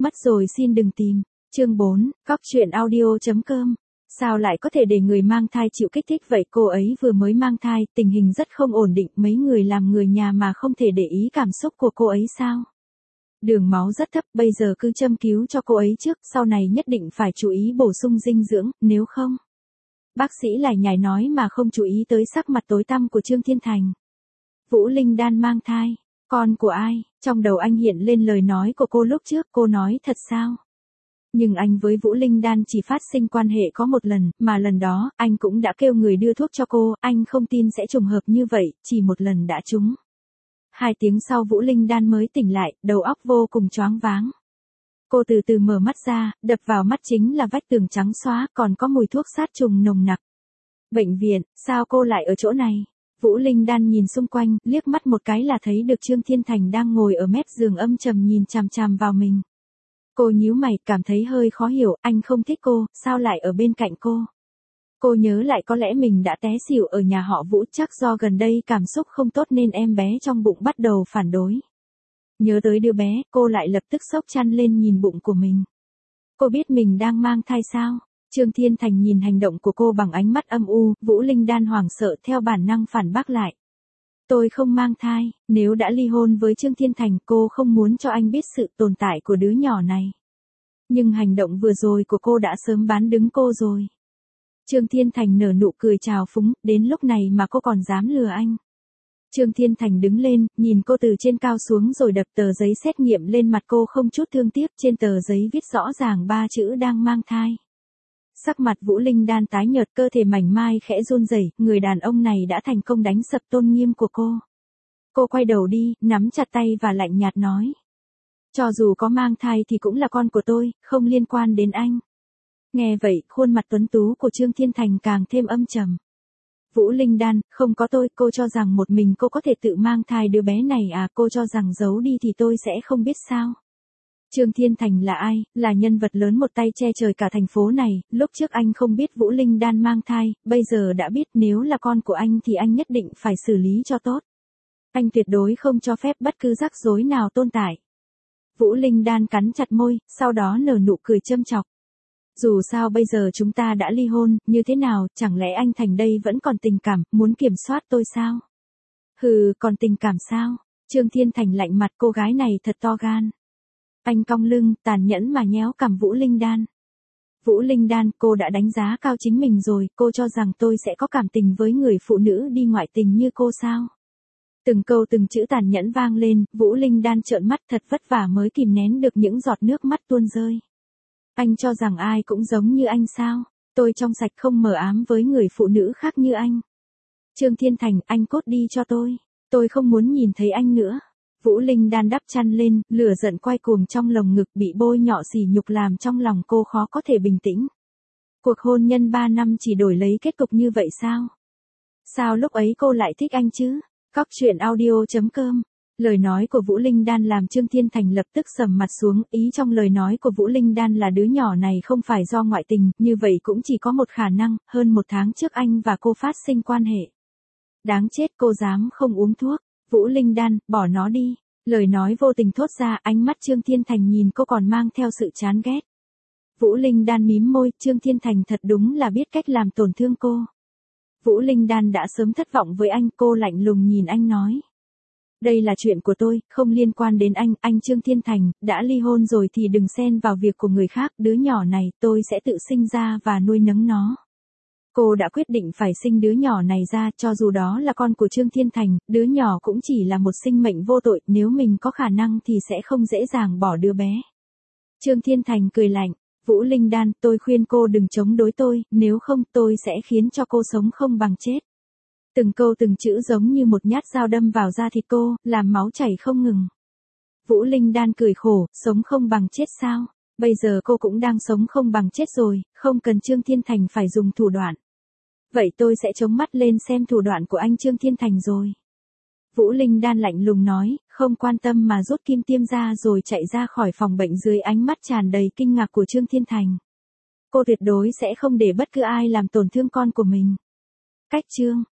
Mất rồi xin đừng tìm. Chương 4, Cóc truyện audio.com. Sao lại có thể để người mang thai chịu kích thích vậy? Cô ấy vừa mới mang thai, tình hình rất không ổn định, mấy người làm người nhà mà không thể để ý cảm xúc của cô ấy sao? Đường máu rất thấp, bây giờ cứ châm cứu cho cô ấy trước, sau này nhất định phải chú ý bổ sung dinh dưỡng, nếu không. Bác sĩ lải nhải nói mà không chú ý tới sắc mặt tối tăm của Trương Thiên Thành. Vũ Linh Đan mang thai, con của ai? Trong đầu anh hiện lên lời nói của cô lúc trước, cô nói thật sao? Nhưng anh với Vũ Linh Đan chỉ phát sinh quan hệ có một lần, mà lần đó, anh cũng đã kêu người đưa thuốc cho cô, anh không tin sẽ trùng hợp như vậy, chỉ một lần đã trúng. 2 tiếng sau Vũ Linh Đan mới tỉnh lại, đầu óc vô cùng choáng váng. Cô từ từ mở mắt ra, đập vào mắt chính là vách tường trắng xóa, còn có mùi thuốc sát trùng nồng nặc. Bệnh viện, sao cô lại ở chỗ này? Vũ Linh Đan nhìn xung quanh, liếc mắt một cái là thấy được Trương Thiên Thành đang ngồi ở mép giường âm trầm nhìn chằm chằm vào mình. Cô nhíu mày, cảm thấy hơi khó hiểu, anh không thích cô, sao lại ở bên cạnh cô? Cô nhớ lại có lẽ mình đã té xỉu ở nhà họ Vũ, chắc do gần đây cảm xúc không tốt nên em bé trong bụng bắt đầu phản đối. Nhớ tới đứa bé, cô lại lập tức xốc chăn lên nhìn bụng của mình. Cô biết mình đang mang thai sao? Trương Thiên Thành nhìn hành động của cô bằng ánh mắt âm u, Vũ Linh Đan hoảng sợ theo bản năng phản bác lại. Tôi không mang thai, nếu đã ly hôn với Trương Thiên Thành cô không muốn cho anh biết sự tồn tại của đứa nhỏ này. Nhưng hành động vừa rồi của cô đã sớm bán đứng cô rồi. Trương Thiên Thành nở nụ cười trào phúng, đến lúc này mà cô còn dám lừa anh. Trương Thiên Thành đứng lên, nhìn cô từ trên cao xuống rồi đập tờ giấy xét nghiệm lên mặt cô không chút thương tiếc, trên tờ giấy viết rõ ràng 3 chữ đang mang thai. Sắc mặt Vũ Linh Đan tái nhợt, cơ thể mảnh mai khẽ run rẩy, người đàn ông này đã thành công đánh sập tôn nghiêm của cô. Cô quay đầu đi, nắm chặt tay và lạnh nhạt nói. Cho dù có mang thai thì cũng là con của tôi, không liên quan đến anh. Nghe vậy, khuôn mặt tuấn tú của Trương Thiên Thành càng thêm âm trầm. Vũ Linh Đan, không có tôi, cô cho rằng một mình cô có thể tự mang thai đứa bé này à? Cô cho rằng giấu đi thì tôi sẽ không biết sao? Trương Thiên Thành là ai? Là nhân vật lớn một tay che trời cả thành phố này, lúc trước anh không biết Vũ Linh Đan mang thai, bây giờ đã biết, nếu là con của anh thì anh nhất định phải xử lý cho tốt. Anh tuyệt đối không cho phép bất cứ rắc rối nào tồn tại. Vũ Linh Đan cắn chặt môi, sau đó nở nụ cười châm chọc. Dù sao bây giờ chúng ta đã ly hôn, như thế nào, chẳng lẽ anh Thành đây vẫn còn tình cảm, muốn kiểm soát tôi sao? Hừ, còn tình cảm sao? Trương Thiên Thành lạnh mặt, cô gái này thật to gan. Anh cong lưng, tàn nhẫn mà nhéo cằm Vũ Linh Đan. Vũ Linh Đan, cô đã đánh giá cao chính mình rồi, cô cho rằng tôi sẽ có cảm tình với người phụ nữ đi ngoại tình như cô sao? Từng câu từng chữ tàn nhẫn vang lên, Vũ Linh Đan trợn mắt, thật vất vả mới kìm nén được những giọt nước mắt tuôn rơi. Anh cho rằng ai cũng giống như anh sao? Tôi trong sạch không mờ ám với người phụ nữ khác như anh. Trương Thiên Thành, anh cút đi cho tôi không muốn nhìn thấy anh nữa. Vũ Linh Đan đắp chăn lên, lửa giận quay cuồng trong lồng ngực, bị bôi nhọ sỉ nhục làm trong lòng cô khó có thể bình tĩnh. Cuộc hôn nhân 3 năm chỉ đổi lấy kết cục như vậy sao? Sao lúc ấy cô lại thích anh chứ? Cóc truyện audio.com. Lời nói của Vũ Linh Đan làm Trương Thiên Thành lập tức sầm mặt xuống, ý trong lời nói của Vũ Linh Đan là đứa nhỏ này không phải do ngoại tình, như vậy cũng chỉ có một khả năng, hơn 1 tháng trước anh và cô phát sinh quan hệ. Đáng chết, cô dám không uống thuốc. Vũ Linh Đan, bỏ nó đi. Lời nói vô tình thốt ra, ánh mắt Trương Thiên Thành nhìn cô còn mang theo sự chán ghét. Vũ Linh Đan mím môi, Trương Thiên Thành thật đúng là biết cách làm tổn thương cô. Vũ Linh Đan đã sớm thất vọng với anh, cô lạnh lùng nhìn anh nói. Đây là chuyện của tôi, không liên quan đến anh Trương Thiên Thành, đã ly hôn rồi thì đừng xen vào việc của người khác, đứa nhỏ này tôi sẽ tự sinh ra và nuôi nấng nó. Cô đã quyết định phải sinh đứa nhỏ này ra, cho dù đó là con của Trương Thiên Thành, đứa nhỏ cũng chỉ là một sinh mệnh vô tội, nếu mình có khả năng thì sẽ không dễ dàng bỏ đứa bé. Trương Thiên Thành cười lạnh, Vũ Linh Đan, tôi khuyên cô đừng chống đối tôi, nếu không tôi sẽ khiến cho cô sống không bằng chết. Từng câu từng chữ giống như một nhát dao đâm vào da thịt cô, làm máu chảy không ngừng. Vũ Linh Đan cười khổ, sống không bằng chết sao? Bây giờ cô cũng đang sống không bằng chết rồi, không cần Trương Thiên Thành phải dùng thủ đoạn. Vậy tôi sẽ chống mắt lên xem thủ đoạn của anh Trương Thiên Thành rồi. Vũ Linh Đan lạnh lùng nói, không quan tâm mà rút kim tiêm ra rồi chạy ra khỏi phòng bệnh dưới ánh mắt tràn đầy kinh ngạc của Trương Thiên Thành. Cô tuyệt đối sẽ không để bất cứ ai làm tổn thương con của mình. Cách chương